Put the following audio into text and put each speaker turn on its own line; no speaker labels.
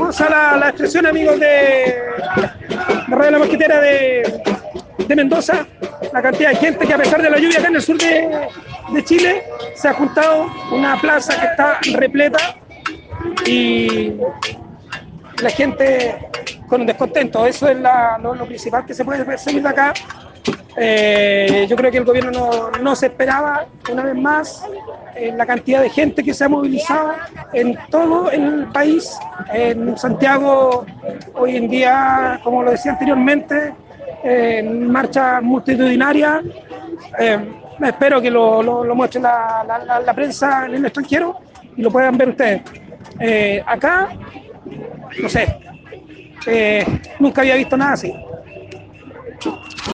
Vamos a la expresión, amigos de Radio La Mosquitera de Mendoza. La cantidad de gente que, a pesar de la lluvia acá en el sur de Chile, se ha juntado, una plaza que está repleta y la gente con un descontento. Eso es lo principal que se puede percibir de acá. Yo creo que el gobierno no se esperaba, una vez más, la cantidad de gente que se ha movilizado en todo el país. En Santiago, hoy en día, como lo decía anteriormente, marcha multitudinaria. Espero que lo muestre la prensa en el extranjero y lo puedan ver ustedes. Acá, no sé, nunca había visto nada así.